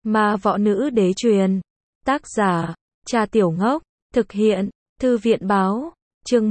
Ma võ nữ đế truyền. Tác giả, Cha Tiểu Ngốc. Thực hiện, Thư viện báo. Chương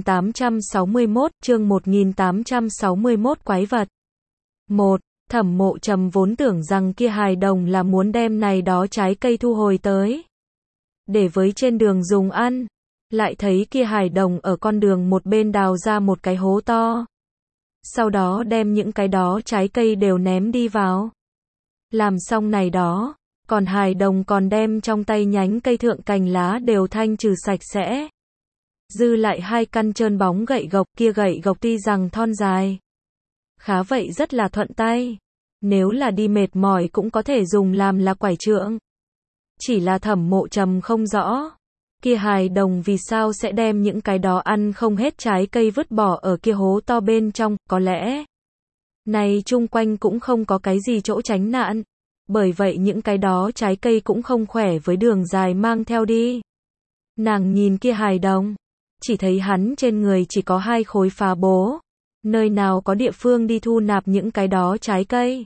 1861, Quái vật. 1. Thẩm Mộ Trầm vốn tưởng rằng kia hài đồng là muốn đem này đó trái cây thu hồi tới, để với trên đường dùng ăn. Lại thấy kia hài đồng ở con đường một bên đào ra một cái hố to. Sau đó đem những cái đó trái cây đều ném đi vào. Làm xong này đó, còn hài đồng còn đem trong tay nhánh cây thượng cành lá đều thanh trừ sạch sẽ. Dư lại 2 căn trơn bóng gậy gộc, kia gậy gộc tuy rằng thon dài, khá vậy rất là thuận tay. Nếu là đi mệt mỏi cũng có thể dùng làm là quải trượng. Chỉ là Thẩm Mộ Trầm không rõ, kia hài đồng vì sao sẽ đem những cái đó ăn không hết trái cây vứt bỏ ở kia hố to bên trong, có lẽ này chung quanh cũng không có cái gì chỗ tránh nạn. Bởi vậy những cái đó trái cây cũng không khỏe với đường dài mang theo đi. Nàng nhìn kia hài đồng, chỉ thấy hắn trên người chỉ có 2 khối phá bố, nơi nào có địa phương đi thu nạp những cái đó trái cây.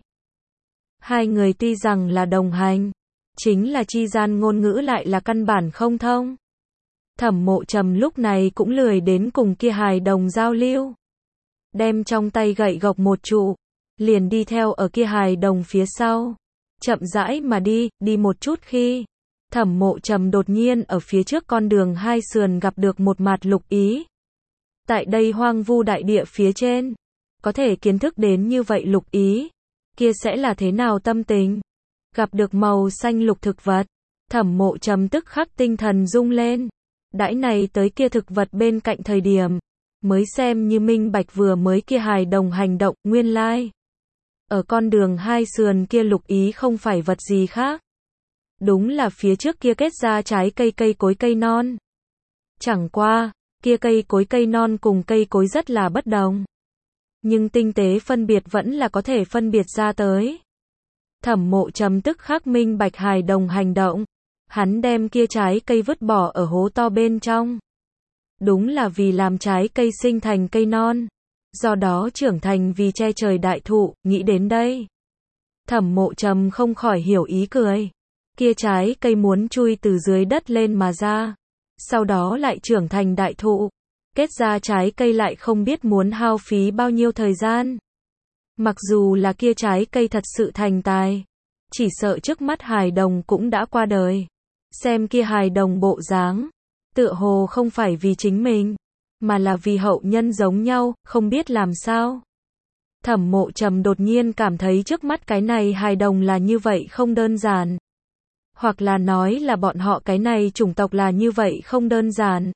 Hai người tuy rằng là đồng hành, chính là chi gian ngôn ngữ lại là căn bản không thông. Thẩm Mộ Trầm lúc này cũng lười đến cùng kia hài đồng giao lưu. Đem trong tay gậy gộc một trụ, liền đi theo ở kia hài đồng phía sau. Chậm rãi mà đi một chút khi, Thẩm Mộ Trầm đột nhiên ở phía trước con đường 2 sườn gặp được một mặt lục ý. Tại đây hoang vu đại địa phía trên, có thể kiến thức đến như vậy lục ý, kia sẽ là thế nào tâm tình? Gặp được màu xanh lục thực vật, Thẩm Mộ Trầm tức khắc tinh thần rung lên. Đãi này tới kia thực vật bên cạnh thời điểm, mới xem như minh bạch vừa mới kia hài đồng hành động, nguyên lai. Ở con đường 2 sườn kia lục ý không phải vật gì khác. Đúng là phía trước kia kết ra trái cây cối cây non. Chẳng qua, kia cây non cùng cây cối rất là bất đồng. Nhưng tinh tế phân biệt vẫn là có thể phân biệt ra tới. Thẩm Mộ Trầm tức khắc minh bạch hài đồng hành động. Hắn đem kia trái cây vứt bỏ ở hố to bên trong. Đúng là vì làm trái cây sinh thành cây non. Do đó trưởng thành vì che trời đại thụ, nghĩ đến đây. Thẩm Mộ Trầm không khỏi hiểu ý cười. Kia trái cây muốn chui từ dưới đất lên mà ra. Sau đó lại trưởng thành đại thụ. Kết ra trái cây lại không biết muốn hao phí bao nhiêu thời gian. Mặc dù là kia trái cây thật sự thành tài, chỉ sợ trước mắt hài đồng cũng đã qua đời. Xem kia hài đồng bộ dáng, tựa hồ không phải vì chính mình, mà là vì hậu nhân giống nhau, không biết làm sao. Thẩm Mộ Trầm đột nhiên cảm thấy trước mắt cái này hài đồng là như vậy không đơn giản. Hoặc là nói là bọn họ cái này chủng tộc là như vậy không đơn giản.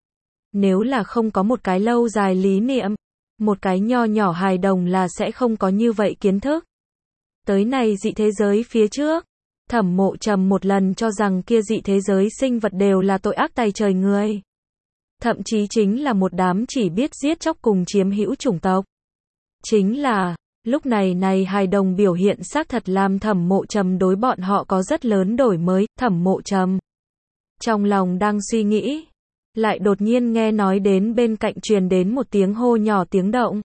Nếu là không có một cái lâu dài lý niệm, một cái nho nhỏ hài đồng là sẽ không có như vậy kiến thức. Tới này dị thế giới phía trước, Thẩm Mộ Trầm một lần cho rằng kia dị thế giới sinh vật đều là tội ác tày trời người. Thậm chí chính là một đám chỉ biết giết chóc cùng chiếm hữu chủng tộc. Chính là, lúc này hài đồng biểu hiện xác thật làm Thẩm Mộ Trầm đối bọn họ có rất lớn đổi mới. Thẩm Mộ Trầm trong lòng đang suy nghĩ, lại đột nhiên nghe nói đến bên cạnh truyền đến một tiếng hô nhỏ tiếng động.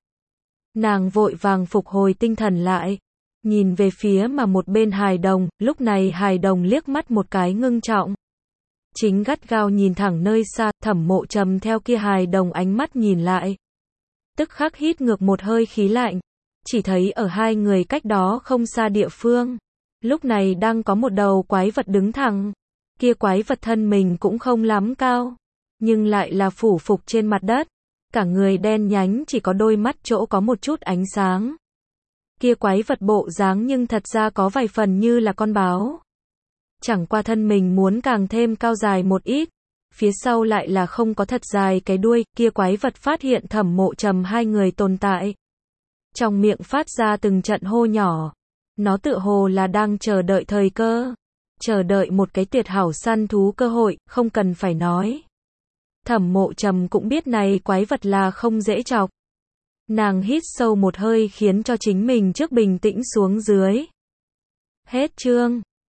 Nàng vội vàng phục hồi tinh thần lại, nhìn về phía mà một bên hài đồng. Lúc này hài đồng liếc mắt một cái ngưng trọng, chính gắt gao nhìn thẳng nơi xa. Thẩm Mộ Trầm theo kia hài đồng ánh mắt nhìn lại, tức khắc hít ngược một hơi khí lạnh. Chỉ thấy ở 2 người cách đó không xa địa phương, lúc này đang có một đầu quái vật đứng thẳng. Kia quái vật thân mình cũng không lắm cao, nhưng lại là phủ phục trên mặt đất, cả người đen nhánh, chỉ có đôi mắt chỗ có một chút ánh sáng. Kia quái vật bộ dáng nhưng thật ra có vài phần như là con báo. Chẳng qua thân mình muốn càng thêm cao dài một ít, phía sau lại là không có thật dài cái đuôi. Kia quái vật phát hiện Thẩm Mộ Trầm 2 người tồn tại, trong miệng phát ra từng trận hô nhỏ. Nó tựa hồ là đang chờ đợi thời cơ, chờ đợi một cái tuyệt hảo săn thú cơ hội. Không cần phải nói, Thẩm Mộ Trầm cũng biết này quái vật là không dễ chọc. Nàng hít sâu một hơi khiến cho chính mình trước bình tĩnh xuống dưới. Hết chương.